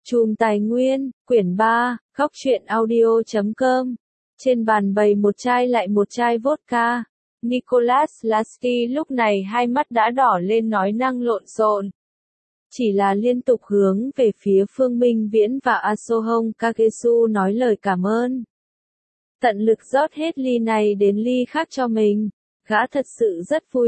Chùm Tài Nguyên, quyển 3, góc truyện audio.com. Trên bàn bày một chai lại một chai vodka. Nicholas Lasky lúc này hai mắt đã đỏ lên nói năng lộn xộn. Chỉ là liên tục hướng về phía Phương Minh Viễn và Asohong Kagesu nói lời cảm ơn. Tận lực rót hết ly này đến ly khác cho mình. Gã thật sự rất vui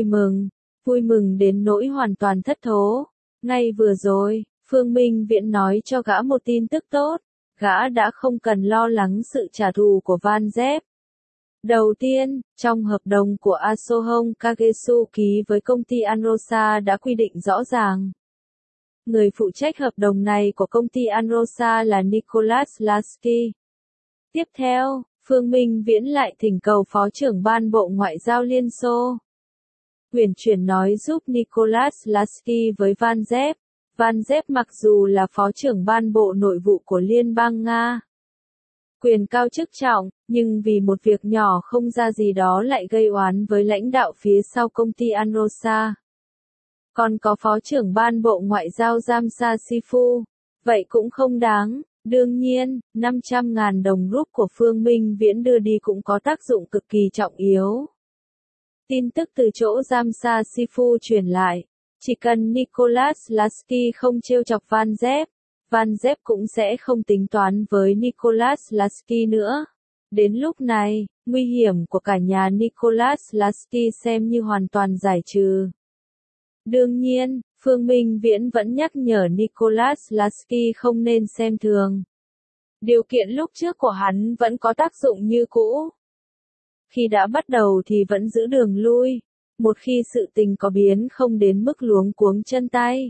mừng đến nỗi hoàn toàn thất thố. Ngay vừa rồi, Phương Minh Viễn nói cho gã một tin tức tốt, gã đã không cần lo lắng sự trả thù của Van Zep. Đầu tiên, trong hợp đồng của Asohong Kagesu ký với công ty Anrosa đã quy định rõ ràng. Người phụ trách hợp đồng này của công ty Anrosa là Nicholas Lasky. Tiếp theo, Phương Minh Viễn lại thỉnh cầu Phó trưởng Ban Bộ Ngoại giao Liên Xô uyển chuyển nói giúp Nicholas Lasky với Van Zep. Van Zep mặc dù là Phó trưởng Ban Bộ Nội vụ của Liên bang Nga, quyền cao chức trọng, nhưng vì một việc nhỏ không ra gì đó lại gây oán với lãnh đạo phía sau công ty Anrosa. Còn có Phó trưởng Ban Bộ Ngoại giao Jamsa Sifu, vậy cũng không đáng. Đương nhiên, 500.000 đồng rúp của Phương Minh Viễn đưa đi cũng có tác dụng cực kỳ trọng yếu. Tin tức từ chỗ Jamsa Sifu truyền lại, chỉ cần Nicholas Lasky không trêu chọc Van Zep cũng sẽ không tính toán với Nicholas Lasky nữa. Đến lúc này, nguy hiểm của cả nhà Nicholas Lasky xem như hoàn toàn giải trừ. Đương nhiên, Phương Minh Viễn vẫn nhắc nhở Nicholas Lasky không nên xem thường. Điều kiện lúc trước của hắn vẫn có tác dụng như cũ. Khi đã bắt đầu thì vẫn giữ đường lui, một khi sự tình có biến không đến mức luống cuống chân tay.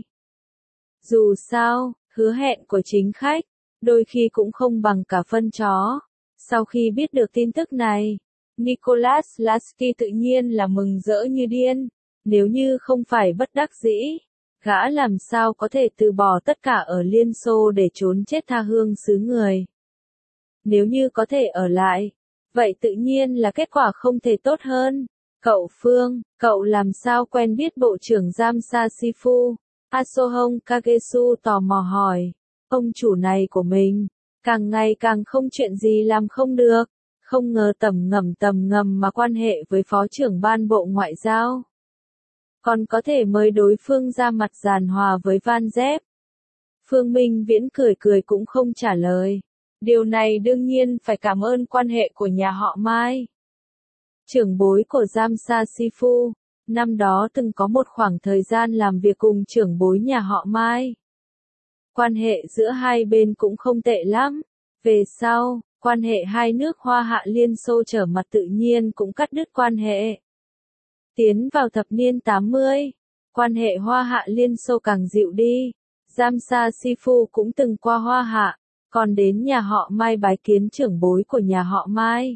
Dù sao, hứa hẹn của chính khách, đôi khi cũng không bằng cả phân chó. Sau khi biết được tin tức này, Nicholas Lasky tự nhiên là mừng rỡ như điên. Nếu như không phải bất đắc dĩ, gã làm sao có thể từ bỏ tất cả ở Liên Xô để trốn chết tha hương xứ người. Nếu như có thể ở lại, vậy tự nhiên là kết quả không thể tốt hơn. Cậu Phương, cậu làm sao quen biết Bộ trưởng Jamsa Sifu? Asohong Kagesu tò mò hỏi. Ông chủ này của mình, càng ngày càng không chuyện gì làm không được. Không ngờ tầm ngầm mà quan hệ với Phó trưởng Ban Bộ Ngoại giao. Còn có thể mời đối phương ra mặt giàn hòa với Van Zep. Phương Minh Viễn cười cũng không trả lời. Điều này đương nhiên phải cảm ơn quan hệ của nhà họ Mai. Trưởng bối của Jamsa Sifu, năm đó từng có một khoảng thời gian làm việc cùng trưởng bối nhà họ Mai. Quan hệ giữa hai bên cũng không tệ lắm. Về sau, quan hệ hai nước Hoa Hạ Liên Xô trở mặt tự nhiên cũng cắt đứt quan hệ. Tiến vào thập niên 80, quan hệ Hoa Hạ Liên Xô càng dịu đi. Jamsa Sifu cũng từng qua Hoa Hạ, còn đến nhà họ Mai bái kiến trưởng bối của nhà họ Mai.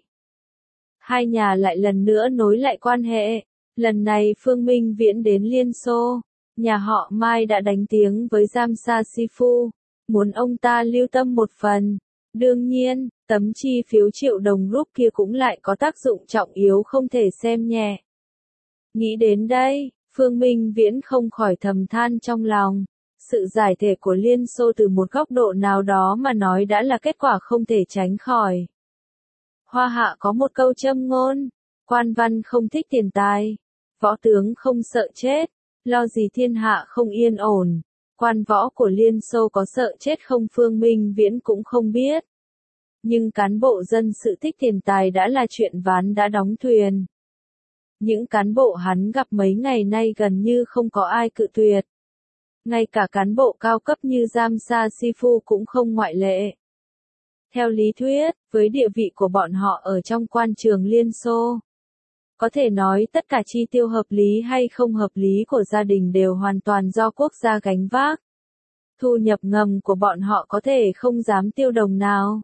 Hai nhà lại lần nữa nối lại quan hệ. Lần này Phương Minh Viễn đến Liên Xô, nhà họ Mai đã đánh tiếng với Jamsa Sifu, muốn ông ta lưu tâm một phần. Đương nhiên, tấm chi phiếu triệu đồng rúp kia cũng lại có tác dụng trọng yếu không thể xem nhẹ. Nghĩ đến đây, Phương Minh Viễn không khỏi thầm than trong lòng. Sự giải thể của Liên Xô từ một góc độ nào đó mà nói đã là kết quả không thể tránh khỏi. Hoa Hạ có một câu châm ngôn, quan văn không thích tiền tài, võ tướng không sợ chết, lo gì thiên hạ không yên ổn. Quan võ của Liên Xô có sợ chết không Phương Minh Viễn cũng không biết. Nhưng cán bộ dân sự thích tiền tài đã là chuyện ván đã đóng thuyền. Những cán bộ hắn gặp mấy ngày nay gần như không có ai cự tuyệt. Ngay cả cán bộ cao cấp như Jamsa Sifu cũng không ngoại lệ. Theo lý thuyết, với địa vị của bọn họ ở trong quan trường Liên Xô, có thể nói tất cả chi tiêu hợp lý hay không hợp lý của gia đình đều hoàn toàn do quốc gia gánh vác. Thu nhập ngầm của bọn họ có thể không dám tiêu đồng nào.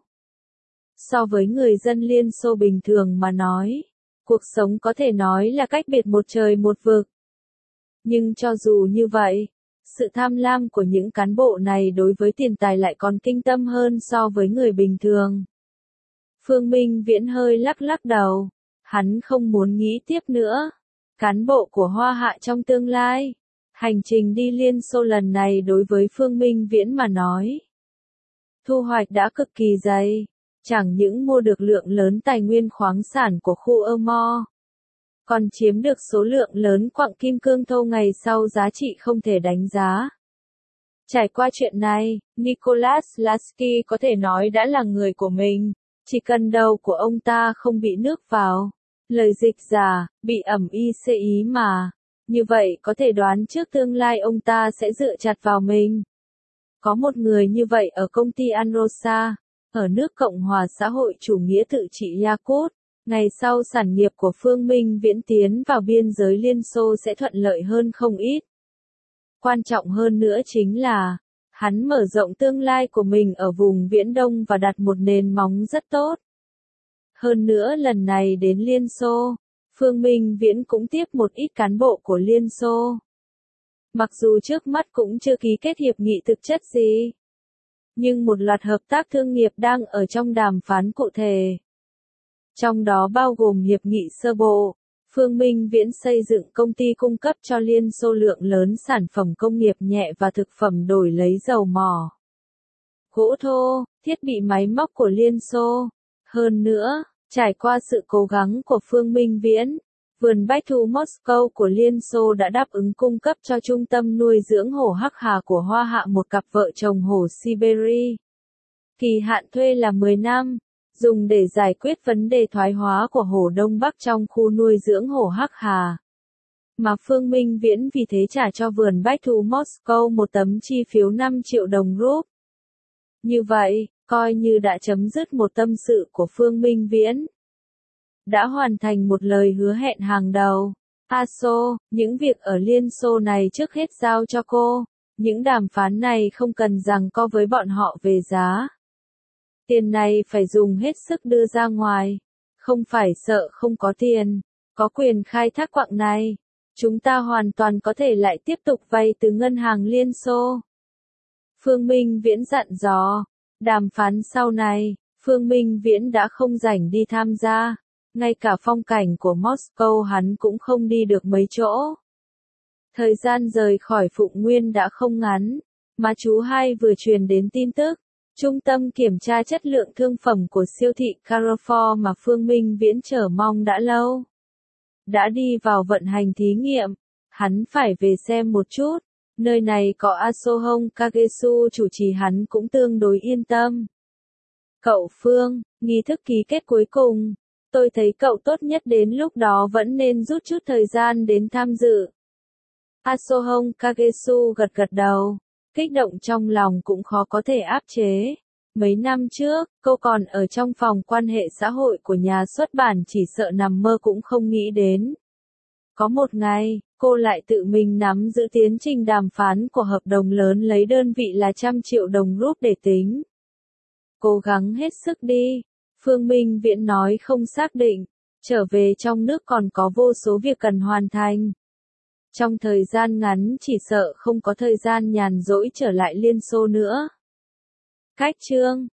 So với người dân Liên Xô bình thường mà nói, cuộc sống có thể nói là cách biệt một trời một vực. Nhưng cho dù như vậy, sự tham lam của những cán bộ này đối với tiền tài lại còn kinh tâm hơn so với người bình thường. Phương Minh Viễn hơi lắc đầu. Hắn không muốn nghĩ tiếp nữa. Cán bộ của Hoa Hạ trong tương lai. Hành trình đi Liên Xô lần này đối với Phương Minh Viễn mà nói, Thu hoạch đã cực kỳ dày, chẳng những mua được lượng lớn tài nguyên khoáng sản của khu Ơ-Mo, còn chiếm được số lượng lớn quặng kim cương thô ngày sau giá trị không thể đánh giá. Trải qua chuyện này, Nicholas Lasky có thể nói đã là người của mình, chỉ cần đầu của ông ta không bị nước vào. Lời dịch giả, bị ẩm ý mà. Như vậy có thể đoán trước tương lai ông ta sẽ dựa chặt vào mình. Có một người như vậy ở công ty Anrosa, ở nước Cộng hòa xã hội chủ nghĩa tự trị Yakut. Ngày sau sản nghiệp của Phương Minh Viễn tiến vào biên giới Liên Xô sẽ thuận lợi hơn không ít. Quan trọng hơn nữa chính là, hắn mở rộng tương lai của mình ở vùng Viễn Đông và đặt một nền móng rất tốt. Hơn nữa lần này đến Liên Xô, Phương Minh Viễn cũng tiếp một ít cán bộ của Liên Xô. Mặc dù trước mắt cũng chưa ký kết hiệp nghị thực chất gì, nhưng một loạt hợp tác thương nghiệp đang ở trong đàm phán cụ thể. Trong đó bao gồm hiệp nghị sơ bộ, Phương Minh Viễn xây dựng công ty cung cấp cho Liên Xô lượng lớn sản phẩm công nghiệp nhẹ và thực phẩm đổi lấy dầu mỏ, gỗ thô, thiết bị máy móc của Liên Xô. Hơn nữa, trải qua sự cố gắng của Phương Minh Viễn, vườn bách thú Moscow của Liên Xô đã đáp ứng cung cấp cho trung tâm nuôi dưỡng hổ Hắc Hà của Hoa Hạ một cặp vợ chồng hổ Siberia. Kỳ hạn thuê là 10 năm, dùng để giải quyết vấn đề thoái hóa của hổ Đông Bắc trong khu nuôi dưỡng hổ Hắc Hà. Mà Phương Minh Viễn vì thế trả cho vườn bách thú Moscow một tấm chi phiếu 5 triệu đồng rúp. Như vậy, coi như đã chấm dứt một tâm sự của Phương Minh Viễn. Đã hoàn thành một lời hứa hẹn hàng đầu. Aso, những việc ở Liên Xô này trước hết giao cho cô. Những đàm phán này không cần giằng co với bọn họ về giá. Tiền này phải dùng hết sức đưa ra ngoài. Không phải sợ không có tiền. Có quyền khai thác quặng này. Chúng ta hoàn toàn có thể lại tiếp tục vay từ ngân hàng Liên Xô. Phương Minh Viễn dặn dò. Đàm phán sau này, Phương Minh Viễn đã không rảnh đi tham gia. Ngay cả phong cảnh của Moscow hắn cũng không đi được mấy chỗ. Thời gian rời khỏi Phụng Nguyên đã không ngắn, mà chú hai vừa truyền đến tin tức. Trung tâm kiểm tra chất lượng thương phẩm của siêu thị Carrefour mà Phương Minh Viễn chờ mong đã lâu, đã đi vào vận hành thí nghiệm. Hắn phải về xem một chút. Nơi này có Asohong Kagesu chủ trì hắn cũng tương đối yên tâm. Cậu Phương, nghi thức ký kết cuối cùng. Tôi thấy cậu tốt nhất đến lúc đó vẫn nên rút chút thời gian đến tham dự. Asohong Kagesu gật gật đầu. Kích động trong lòng cũng khó có thể áp chế. Mấy năm trước, cô còn ở trong phòng quan hệ xã hội của nhà xuất bản chỉ sợ nằm mơ cũng không nghĩ đến. Có một ngày, cô lại tự mình nắm giữ tiến trình đàm phán của hợp đồng lớn lấy đơn vị là 100 triệu đồng rúp để tính. Cố gắng hết sức đi. Phương Minh Viễn nói không xác định. Trở về trong nước còn có vô số việc cần hoàn thành. Trong thời gian ngắn chỉ sợ không có thời gian nhàn rỗi trở lại Liên Xô nữa. Cách chương